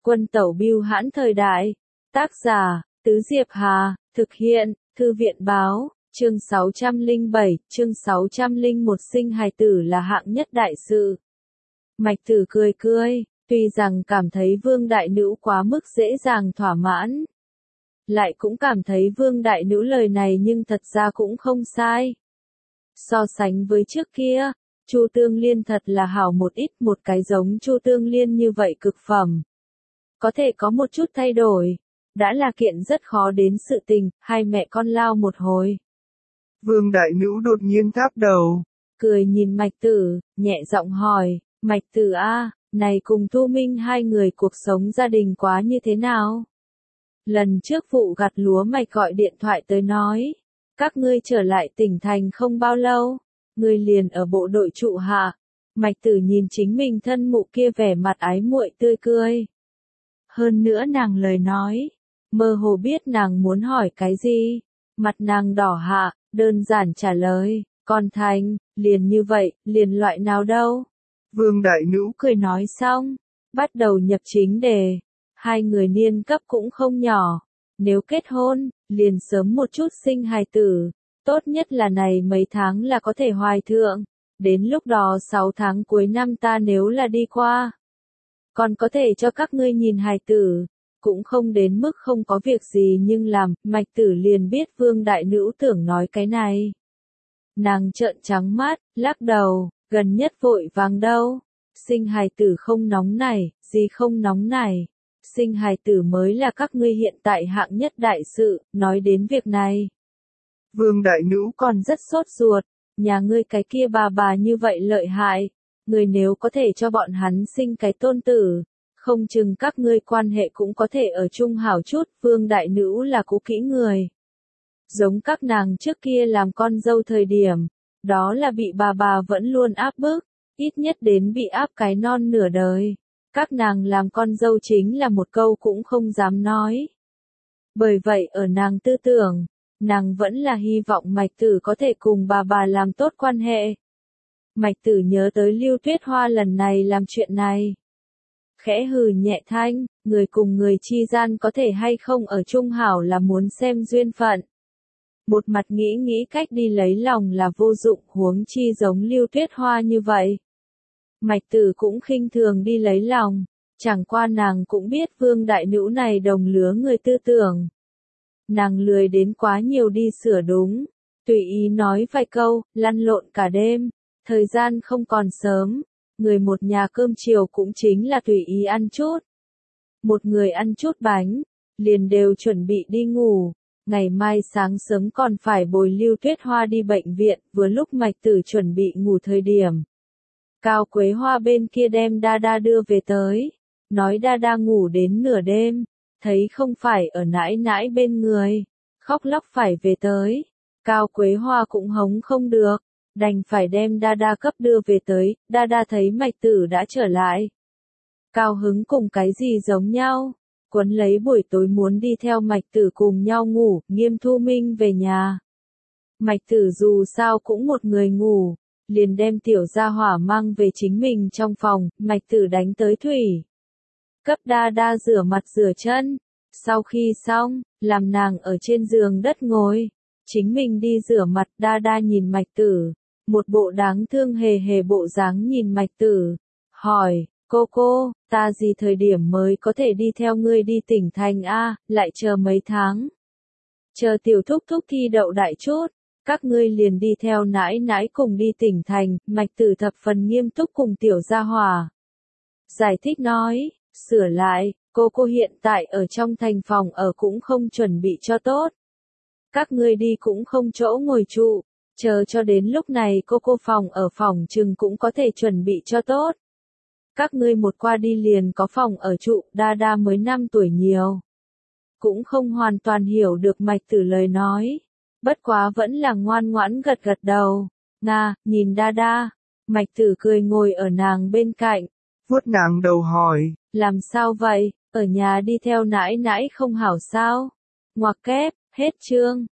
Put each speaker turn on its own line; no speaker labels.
Quân tẩu bưu hãn thời đại. Tác giả, Tứ Diệp Hà, thực hiện, Thư viện báo, chương 607, chương 601 sinh hài tử là hạng nhất đại sự. Mạch Tử cười cười, tuy rằng cảm thấy Vương Đại Nữ quá mức dễ dàng thỏa mãn. Lại cũng cảm thấy Vương Đại Nữ lời này nhưng thật ra cũng không sai. So sánh với trước kia, Chu Tương Liên thật là hảo một ít, một cái giống Chu Tương Liên như vậy cực phẩm. Có thể có một chút thay đổi, đã là kiện rất khó đến sự tình, hai mẹ con lao một hồi.
Vương Đại Nữ đột nhiên tháp đầu,
cười nhìn Mạch Tử, nhẹ giọng hỏi, Mạch Tử a, này cùng Thu Minh hai người cuộc sống gia đình quá như thế nào? Lần trước vụ gặt lúa Mạch gọi điện thoại tới nói, các ngươi trở lại tỉnh thành không bao lâu, ngươi liền ở bộ đội trụ hạ. Mạch Tử nhìn chính mình thân mụ kia vẻ mặt ái muội tươi cười. Hơn nữa nàng lời nói, mơ hồ biết nàng muốn hỏi cái gì, mặt nàng đỏ hạ, đơn giản trả lời, còn thành, liền như vậy, liền loại nào đâu.
Vương Đại Nữ
cười nói xong, bắt đầu nhập chính đề, hai người niên cấp cũng không nhỏ, nếu kết hôn, liền sớm một chút sinh hài tử, tốt nhất là này mấy tháng là có thể hoài thượng, đến lúc đó 6 tháng cuối năm ta nếu là đi qua, còn có thể cho các ngươi nhìn hài tử, cũng không đến mức không có việc gì nhưng làm, Mạch Tử liền biết Vương Đại Nữ tưởng nói cái này. Nàng trợn trắng mắt, lắc đầu, gần nhất vội vàng đâu, sinh hài tử không nóng này, gì không nóng này, sinh hài tử mới là các ngươi hiện tại hạng nhất đại sự, nói đến việc này.
Vương Đại Nữ
còn rất sốt ruột, nhà ngươi cái kia bà như vậy lợi hại, người nếu có thể cho bọn hắn sinh cái tôn tử, không chừng các ngươi quan hệ cũng có thể ở chung hảo chút, Vương Đại Nữ là cũ kỹ người. Giống các nàng trước kia làm con dâu thời điểm, đó là bị bà vẫn luôn áp bức, ít nhất đến bị áp cái non nửa đời. Các nàng làm con dâu chính là một câu cũng không dám nói. Bởi vậy ở nàng tư tưởng, nàng vẫn là hy vọng Mạch Tử có thể cùng bà làm tốt quan hệ. Mạch Tử nhớ tới Lưu Tuyết Hoa lần này làm chuyện này. Khẽ hừ nhẹ thanh, người cùng người chi gian có thể hay không ở chung hảo là muốn xem duyên phận. Một mặt nghĩ cách đi lấy lòng là vô dụng, huống chi giống Lưu Tuyết Hoa như vậy. Mạch Tử cũng khinh thường đi lấy lòng, chẳng qua nàng cũng biết Vương Đại Nữ này đồng lứa người tư tưởng. Nàng lười đến quá nhiều đi sửa đúng, tùy ý nói vài câu, lăn lộn cả đêm, thời gian không còn sớm, người một nhà cơm chiều cũng chính là tùy ý ăn chút. Một người ăn chút bánh, liền đều chuẩn bị đi ngủ, ngày mai sáng sớm còn phải bồi Lưu Tuyết Hoa đi bệnh viện, vừa lúc Mạch Tử chuẩn bị ngủ thời điểm. Cao Quế Hoa bên kia đem Đa đưa về tới, nói Đa ngủ đến nửa đêm, thấy không phải ở nãi nãi bên người, khóc lóc phải về tới. Cao Quế Hoa cũng hống không được, đành phải đem Đa cấp đưa về tới, Đa thấy Mạch Tử đã trở lại. Cao hứng cùng cái gì giống nhau, quấn lấy buổi tối muốn đi theo Mạch Tử cùng nhau ngủ, Nghiêm Thu Minh về nhà. Mạch Tử dù sao cũng một người ngủ, liền đem tiểu gia hỏa mang về chính mình trong phòng, Mạch Tử đánh tới thủy. Cấp Đa rửa mặt rửa chân, sau khi xong, làm nàng ở trên giường đất ngồi, chính mình đi rửa mặt. Đa nhìn Mạch Tử, một bộ đáng thương hề bộ dáng nhìn Mạch Tử, hỏi, cô, ta gì thời điểm mới có thể đi theo ngươi đi tỉnh thành a, lại chờ mấy tháng. Chờ tiểu thúc thi đậu đại chút, các ngươi liền đi theo nãi nãi cùng đi tỉnh thành. Mạch Tử thập phần nghiêm túc cùng tiểu gia hỏa giải thích nói, sửa lại, cô hiện tại ở trong thành phòng ở cũng không chuẩn bị cho tốt. Các ngươi đi cũng không chỗ ngồi trụ, chờ cho đến lúc này cô phòng ở phòng chừng cũng có thể chuẩn bị cho tốt. Các ngươi một qua đi liền có phòng ở trụ. Đa mới 5 tuổi nhiều, cũng không hoàn toàn hiểu được Mạch Tử lời nói, bất quá vẫn là ngoan ngoãn gật đầu. Nhìn Đa, Mạch Tử cười ngồi ở nàng bên cạnh,
vuốt nàng đầu hỏi,
làm sao vậy, ở nhà đi theo nãi nãi không hảo sao? Ngoặc kép, hết chương.